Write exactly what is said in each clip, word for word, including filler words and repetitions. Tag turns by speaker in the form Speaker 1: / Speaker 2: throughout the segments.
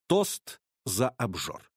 Speaker 1: Тост за обжор.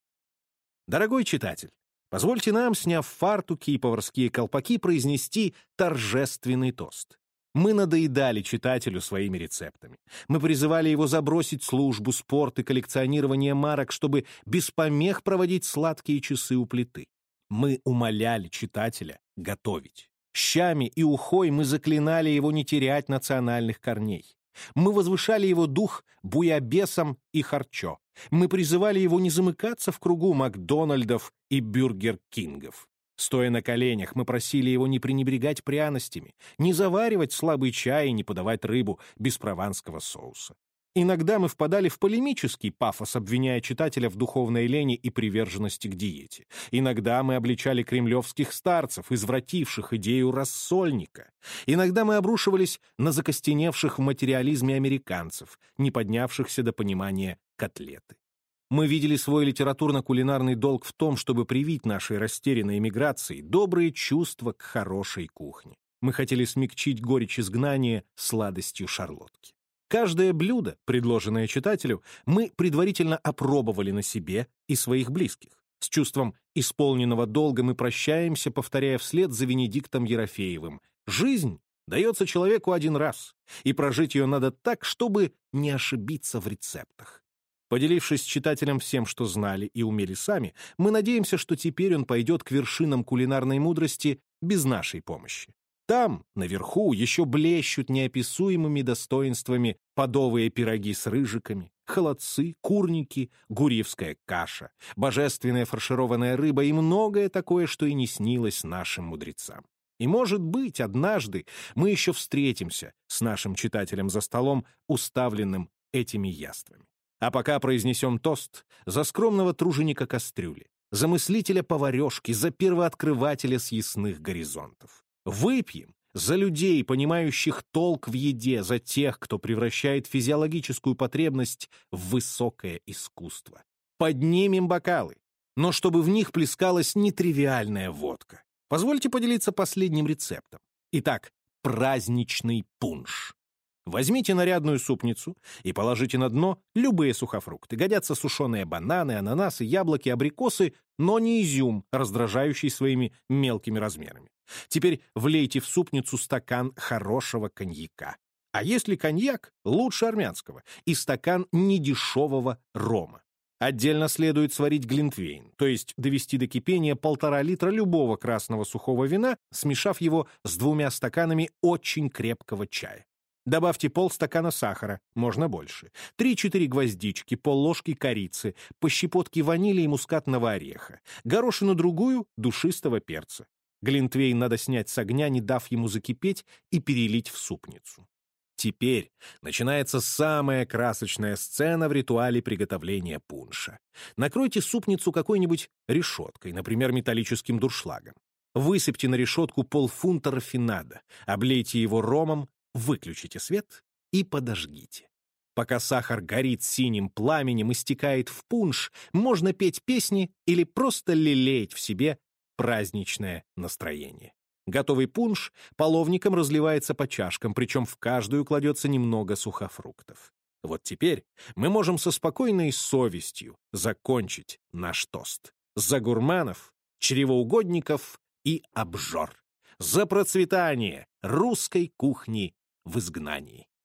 Speaker 1: Дорогой читатель, позвольте нам, сняв фартуки и поварские колпаки, произнести торжественный тост. Мы надоедали читателю своими рецептами. Мы призывали его забросить службу, спорт и коллекционирование марок, чтобы без помех проводить сладкие часы у плиты. Мы умоляли читателя готовить. Щами и ухой мы заклинали его не терять национальных корней. Мы возвышали его дух буябесом и харчо. Мы призывали его не замыкаться в кругу Макдональдов и Бюргер-Кингов. Стоя на коленях, мы просили его не пренебрегать пряностями, не заваривать слабый чай и не подавать рыбу без прованского соуса. Иногда мы впадали в полемический пафос, обвиняя читателя в духовной лени и приверженности к диете. Иногда мы обличали кремлевских старцев, извративших идею рассольника. Иногда мы обрушивались на закостеневших в материализме американцев, не поднявшихся до понимания котлеты. Мы видели свой литературно-кулинарный долг в том, чтобы привить нашей растерянной эмиграции добрые чувства к хорошей кухне. Мы хотели смягчить горечь изгнания сладостью шарлотки. Каждое блюдо, предложенное читателю, мы предварительно опробовали на себе и своих близких. С чувством исполненного долга мы прощаемся, повторяя вслед за Венедиктом Ерофеевым: «Жизнь дается человеку один раз, и прожить ее надо так, чтобы не ошибиться в рецептах». Поделившись с читателем всем, что знали и умели сами, мы надеемся, что теперь он пойдет к вершинам кулинарной мудрости без нашей помощи. Там, наверху, еще блещут неописуемыми достоинствами подовые пироги с рыжиками, холодцы, курники, гурьевская каша, божественная фаршированная рыба и многое такое, что и не снилось нашим мудрецам. И, может быть, однажды мы еще встретимся с нашим читателем за столом, уставленным этими яствами. А пока произнесем тост за скромного труженика кастрюли, за мыслителя поварешки, за первооткрывателя съестных горизонтов. Выпьем за людей, понимающих толк в еде, за тех, кто превращает физиологическую потребность в высокое искусство. Поднимем бокалы, но чтобы в них плескалась нетривиальная водка. Позвольте поделиться последним рецептом. Итак, праздничный пунш. Возьмите нарядную супницу и положите на дно любые сухофрукты. Годятся сушеные бананы, ананасы, яблоки, абрикосы, но не изюм, раздражающий своими мелкими размерами. Теперь влейте в супницу стакан хорошего коньяка. А если коньяк, лучше армянского, и стакан недешевого рома. Отдельно следует сварить глинтвейн, то есть довести до кипения полтора литра любого красного сухого вина, смешав его с двумя стаканами очень крепкого чая. Добавьте полстакана сахара, можно больше, три-четыре гвоздички, полложки корицы, по щепотке ванили и мускатного ореха, горошину другую душистого перца. Глинтвейн надо снять с огня, не дав ему закипеть, и перелить в супницу. Теперь начинается самая красочная сцена в ритуале приготовления пунша. Накройте супницу какой-нибудь решеткой, например, металлическим дуршлагом. Высыпьте на решетку полфунта рафинада, облейте его ромом, выключите свет и подожгите. Пока сахар горит синим пламенем и стекает в пунш, можно петь песни или просто лелеять в себе праздничное настроение. Готовый пунш половником разливается по чашкам, причем в каждую кладется немного сухофруктов. Вот теперь мы можем со спокойной совестью закончить наш тост. За гурманов, чревоугодников и обжор. За процветание русской кухни в изгнании.